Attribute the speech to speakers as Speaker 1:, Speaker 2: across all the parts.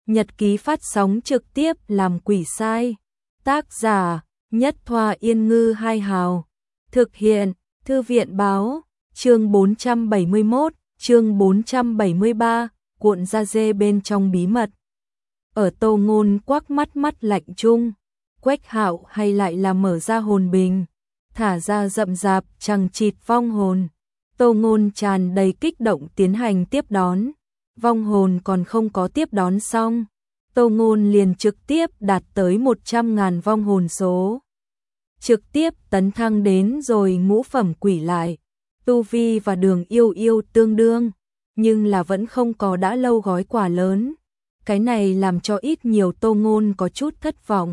Speaker 1: Nhật ký phát sóng trực tiếp làm quỷ sai. Tác giả: Nhất Thoa Yên Ngư Hai Hào. Thực hiện: Thư viện báo. Chương 471, chương 473, cuộn da dê bên trong bí mật. Ở Tô Ngôn quắc mắt lạnh chung, Quách Hạo hay lại là mở ra hồn bình, thả ra rậm rạp chằng chịt vong hồn. Tô Ngôn tràn đầy kích động tiến hành tiếp đón. Vong hồn còn không có tiếp đón xong, Tô Ngôn liền trực tiếp đạt tới 100.000 vong hồn số. Trực tiếp tấn thăng đến rồi ngũ phẩm quỷ lại. Tu vi và Đường Yêu Yêu tương đương, nhưng là vẫn không có đã lâu gói quà lớn. Cái này làm cho ít nhiều Tô Ngôn có chút thất vọng.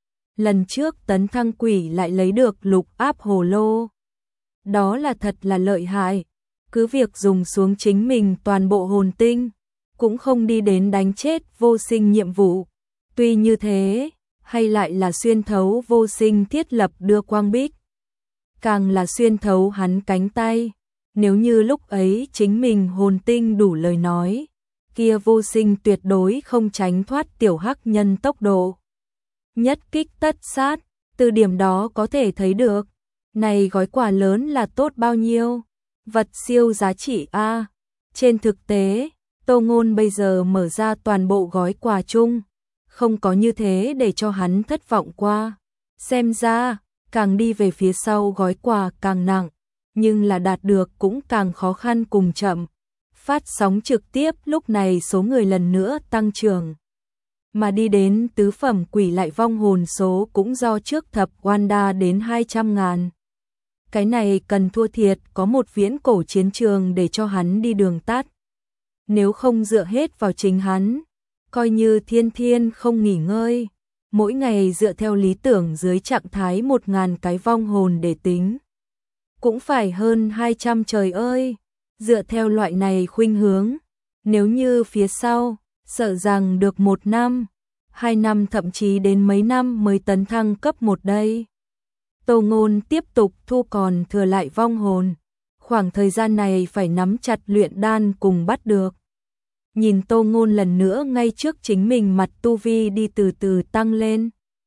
Speaker 1: Lần trước tấn thăng quỷ lại lấy được lục áp hồ lô. Đó là thật là lợi hại. Cứ việc dùng xuống chính mình toàn bộ hồn tinh, cũng không đi đến đánh chết vô sinh nhiệm vụ. Tuy như thế, hay lại là xuyên thấu vô sinh thiết lập đưa quang bích. Càng là xuyên thấu hắn cánh tay. Nếu như lúc ấy chính mình hồn tinh đủ lời nói, kia vô sinh tuyệt đối không tránh thoát tiểu hắc nhân tốc độ. Nhất kích tất sát, từ điểm đó có thể thấy được, này gói quà lớn là tốt bao nhiêu, vật siêu giá trị a. Trên thực tế, Tô Ngôn bây giờ mở ra toàn bộ gói quà chung, không có như thế để cho hắn thất vọng qua. Xem ra, càng đi về phía sau gói quà càng nặng, nhưng là đạt được cũng càng khó khăn cùng chậm. Phát sóng trực tiếp lúc này số người lần nữa tăng trưởng, mà đi đến tứ phẩm quỷ lại vong hồn số cũng do trước thập Wanda đến 200.000. Cái này cần thua thiệt có một viễn cổ chiến trường để cho hắn đi đường tắt. Nếu không dựa hết vào chính hắn, coi như thiên không nghỉ ngơi, mỗi ngày dựa theo lý tưởng dưới trạng thái 1.000 cái vong hồn để tính, cũng phải hơn 200 trời ơi. Dựa theo loại này khuynh hướng, nếu như phía sau, sợ rằng được 1 năm, 2 năm thậm chí đến mấy năm mới tấn thăng cấp 1 đây. Tô Ngôn tiếp tục thu còn thừa lại vong hồn, khoảng thời gian này phải nắm chặt luyện đan cùng bắt được. Nhìn Tô Ngôn lần nữa ngay trước chính mình mặt tu vi đi từ từ tăng lên.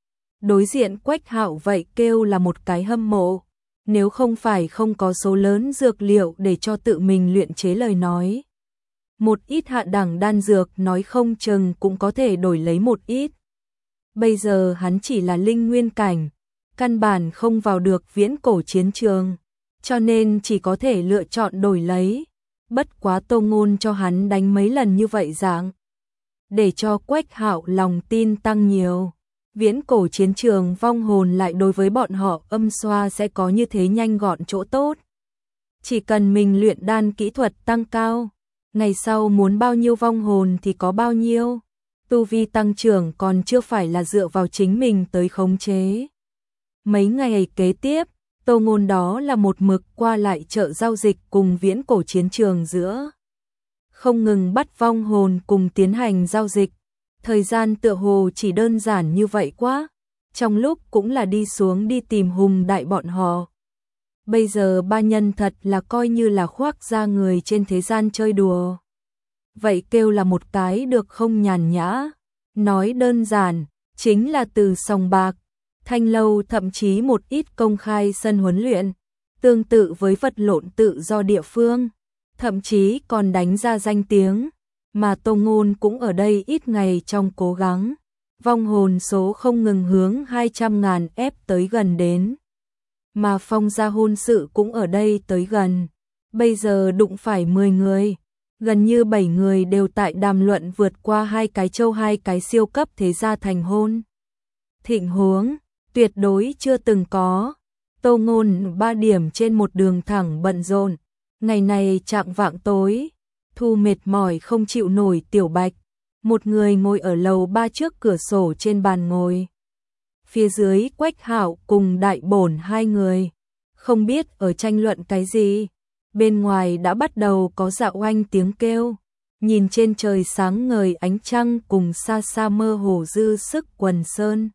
Speaker 1: Đối diện Quách Hạo vậy kêu là một cái hâm mộ. Nếu không phải không có số lớn dược liệu để cho tự mình luyện chế lời nói, một ít hạ đẳng đan dược nói không chừng cũng có thể đổi lấy một ít. Bây giờ hắn chỉ là linh nguyên cảnh, căn bản không vào được viễn cổ chiến trường, cho nên chỉ có thể lựa chọn đổi lấy. Bất quá Tô Ngôn cho hắn đánh mấy lần như vậy dạng, để cho Quách Hạo lòng tin tăng nhiều. Viễn cổ chiến trường vong hồn lại đối với bọn họ âm xoa sẽ có như thế nhanh gọn chỗ tốt. Chỉ cần mình luyện đan kỹ thuật tăng cao, ngày sau muốn bao nhiêu vong hồn thì có bao nhiêu. Tu vi tăng trưởng còn chưa phải là dựa vào chính mình tới khống chế. Mấy ngày kế tiếp, Tô Ngôn đó là một mực qua lại chợ giao dịch cùng viễn cổ chiến trường giữa. Không ngừng bắt vong hồn cùng tiến hành giao dịch. Thời gian tựa hồ chỉ đơn giản như vậy quá, trong lúc cũng là đi xuống đi tìm Hùng Đại bọn họ. Bây giờ ba nhân thật là coi như là khoác ra người trên thế gian chơi đùa. Vậy kêu là một cái được không nhàn nhã, nói đơn giản, chính là từ sòng bạc, thanh lâu thậm chí một ít công khai sân huấn luyện, tương tự với vật lộn tự do địa phương, thậm chí còn đánh ra danh tiếng. Mà Tô Ngôn cũng ở đây ít ngày trong cố gắng, vong hồn số không ngừng hướng 200.000 ép tới gần đến. Mà phong gia hôn sự cũng ở đây tới gần, bây giờ đụng phải 10 người, gần như 7 người đều tại đàm luận vượt qua 2 cái châu 2 cái siêu cấp thế gia thành hôn. Thịnh huống, tuyệt đối chưa từng có. Tô Ngôn 3 điểm trên một đường thẳng bận rộn, ngày này chạng vạng tối. Thu mệt mỏi không chịu nổi Tiểu Bạch, một người ngồi ở lầu 3 trước cửa sổ trên bàn ngồi. Phía dưới Quách Hạo cùng Đại Bổn 2 người, không biết ở tranh luận cái gì. Bên ngoài đã bắt đầu có dạo oanh tiếng kêu, nhìn trên trời sáng ngời ánh trăng cùng xa xa mơ hồ dư sức quần sơn.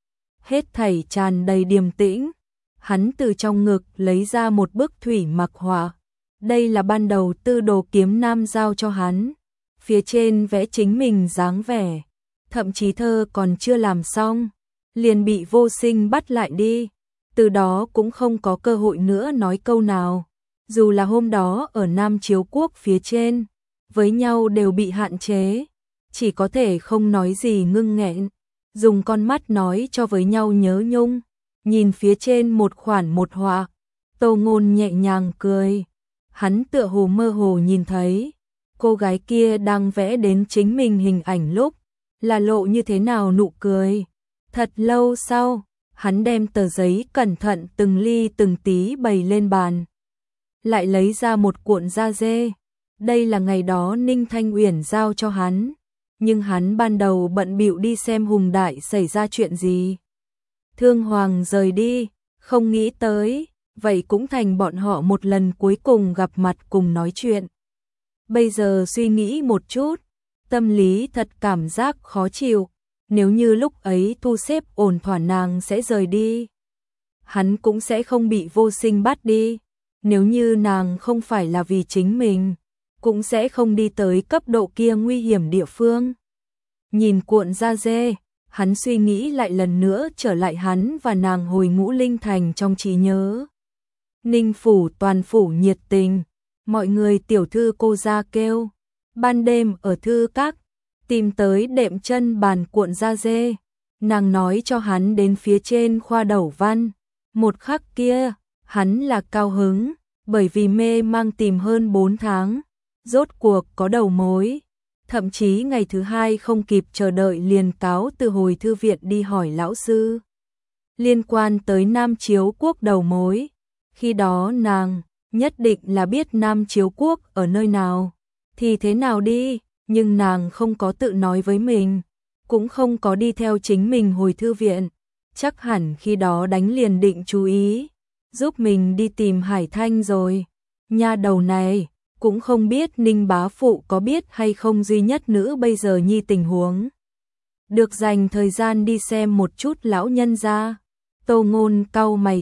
Speaker 1: Hết thảy tràn đầy điềm tĩnh, hắn từ trong ngực lấy ra một bức thủy mặc họa. Đây là ban đầu Tư Đồ Kiếm Nam giao cho hắn, phía trên vẽ chính mình dáng vẻ, thậm chí thơ còn chưa làm xong, liền bị Vô Sinh bắt lại đi, từ đó cũng không có cơ hội nữa nói câu nào. Dù là hôm đó ở Nam Chiếu Quốc phía trên, với nhau đều bị hạn chế, chỉ có thể không nói gì ngưng nghẹn, dùng con mắt nói cho với nhau nhớ nhung, nhìn phía trên một khoản một họa, Tô Ngôn nhẹ nhàng cười, hắn tựa hồ mơ hồ nhìn thấy, cô gái kia đang vẽ đến chính mình hình ảnh lúc, là lộ như thế nào nụ cười. Thật lâu sau, hắn đem tờ giấy cẩn thận từng ly từng tí bày lên bàn, lại lấy ra một cuộn da dê. Đây là ngày đó Ninh Thanh Uyển giao cho hắn, nhưng hắn ban đầu bận bịu đi xem Hùng Đại xảy ra chuyện gì. Thương Hoàng rời đi, không nghĩ tới, vậy cũng thành bọn họ một lần cuối cùng gặp mặt cùng nói chuyện. Bây giờ suy nghĩ một chút, tâm lý thật cảm giác khó chịu, nếu như lúc ấy thu xếp ổn thỏa nàng sẽ rời đi, hắn cũng sẽ không bị Vô Sinh bắt đi, nếu như nàng không phải là vì chính mình, cũng sẽ không đi tới cấp độ kia nguy hiểm địa phương. Nhìn cuộn da dê, hắn suy nghĩ lại lần nữa trở lại hắn và nàng hồi Ngũ Linh Thành trong trí nhớ. Ninh phủ toàn phủ nhiệt tình, mọi người tiểu thư cô ra kêu, ban đêm ở thư các, tìm tới đệm chân bàn cuộn da dê, nàng nói cho hắn đến phía trên khoa đầu văn, một khắc kia, hắn là cao hứng, bởi vì mê mang tìm hơn 4 tháng, rốt cuộc có đầu mối, thậm chí ngày thứ hai không kịp chờ đợi liền cáo từ hồi thư viện đi hỏi lão sư. Liên quan tới Nam Chiếu Quốc đầu mối, khi đó nàng nhất định là biết Nam Chiếu Quốc ở nơi nào, thì thế nào đi, nhưng nàng không có tự nói với mình, cũng không có đi theo chính mình hồi thư viện, chắc hẳn khi đó đánh liền định chú ý, giúp mình đi tìm Hải Thanh rồi. Nha đầu này, cũng không biết Ninh bá phụ có biết hay không duy nhất nữ bây giờ nhi tình huống. Được dành thời gian đi xem một chút lão nhân gia. Tô Ngôn cau mày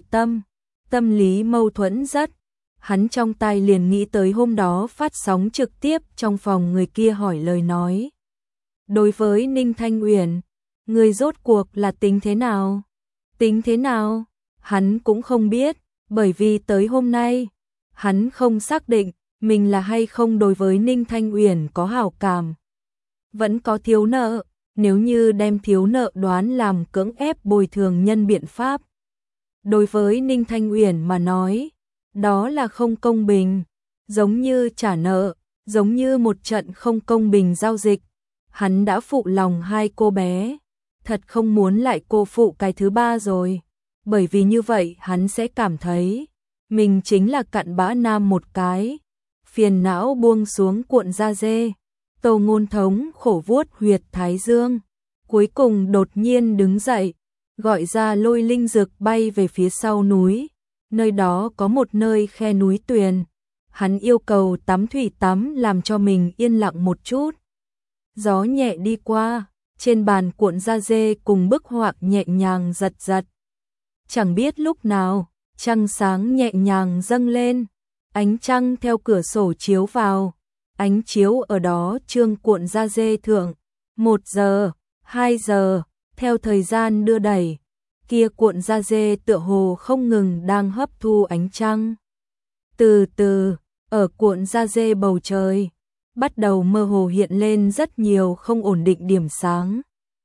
Speaker 1: tâm lý mâu thuẫn rất. Hắn trong tai liền nghĩ tới hôm đó phát sóng trực tiếp trong phòng người kia hỏi lời nói. Đối với Ninh Thanh Uyển, người rốt cuộc là tính thế nào? Tính thế nào? Hắn cũng không biết, bởi vì tới hôm nay, hắn không xác định mình là hay không đối với Ninh Thanh Uyển có hảo cảm. Vẫn có thiếu nợ, nếu như đem thiếu nợ đoán làm cưỡng ép bồi thường nhân biện pháp. Đối với Ninh Thanh Uyển mà nói, đó là không công bình, giống như trả nợ, giống như một trận không công bình giao dịch. Hắn đã phụ lòng hai cô bé, thật không muốn lại cô phụ cái thứ ba rồi, bởi vì như vậy hắn sẽ cảm thấy mình chính là cặn bã nam một cái. Phiền não buông xuống cuộn da dê, Tô Ngôn thống khổ vuốt huyệt thái dương, cuối cùng đột nhiên đứng dậy, gọi ra Lôi Linh Dực bay về phía sau núi, nơi đó có một nơi khe núi tuyền, hắn yêu cầu tắm thủy tắm làm cho mình yên lặng một chút. Gió nhẹ đi qua, trên bàn cuộn da dê cùng bức họa nhẹ nhàng giật giật. Chẳng biết lúc nào, trăng sáng nhẹ nhàng dâng lên, ánh trăng theo cửa sổ chiếu vào, ánh chiếu ở đó trương cuộn da dê thượng, 1 giờ, 2 giờ, theo thời gian đưa đẩy, kia cuộn da dê tựa hồ không ngừng đang hấp thu ánh trăng. Từ từ, ở cuộn da dê bầu trời, bắt đầu mơ hồ hiện lên rất nhiều không ổn định điểm sáng.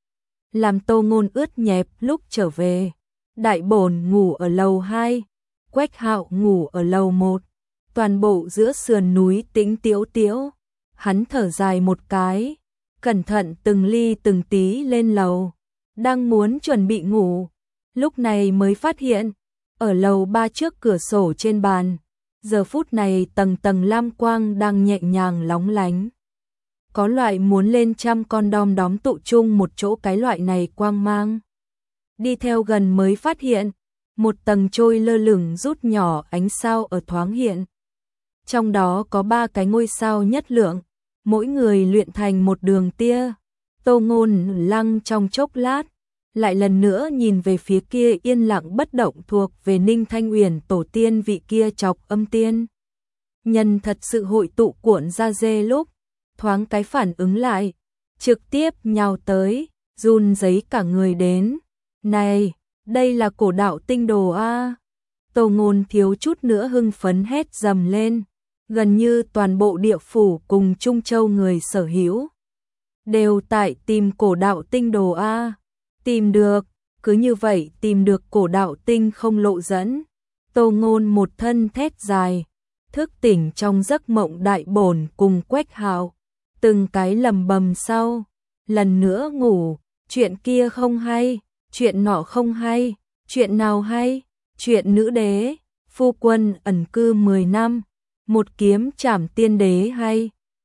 Speaker 1: Làm Tô Ngôn ướt nhẹp lúc trở về, Đại Bổn ngủ ở lầu 2, Quách Hạo ngủ ở lầu 1. Toàn bộ giữa sườn núi tĩnh tiếu tiếu, hắn thở dài một cái, cẩn thận từng ly từng tí lên lầu, đang muốn chuẩn bị ngủ, lúc này mới phát hiện, ở lầu 3 trước cửa sổ trên bàn, giờ phút này tầng tầng lam quang đang nhẹ nhàng lóng lánh. Có loại muốn lên trăm con đom đóm tụ chung một chỗ cái loại này quang mang. Đi theo gần mới phát hiện, một tầng trôi lơ lửng rút nhỏ ánh sao ở thoáng hiện. Trong đó có 3 cái ngôi sao nhất lượng, mỗi người luyện thành một đường tia. Tô Ngôn lăng trong chốc lát, lại lần nữa nhìn về phía kia yên lặng bất động thuộc về Ninh Thanh Uyển tổ tiên vị kia chọc âm tiên. Nhân thật sự hội tụ cuộn da dê lúc, thoáng cái phản ứng lại, trực tiếp nhào tới, run rẩy cả người đến. Này, đây là cổ đạo tinh đồ a. Tô Ngôn thiếu chút nữa hưng phấn hét dầm lên, gần như toàn bộ địa phủ cùng Trung Châu người sở hữu đều tại tìm cổ đạo tinh đồ a. Tìm được, cứ như vậy tìm được cổ đạo tinh không lộ dẫn. Tô Ngôn một thân thét dài, thức tỉnh trong giấc mộng đại bổn cùng Quách Hạo, từng cái lầm bầm sau, lần nữa ngủ, chuyện kia không hay, chuyện nọ không hay, chuyện nào hay, chuyện nữ đế, phu quân ẩn cư 10 năm, một kiếm trảm tiên đế hay,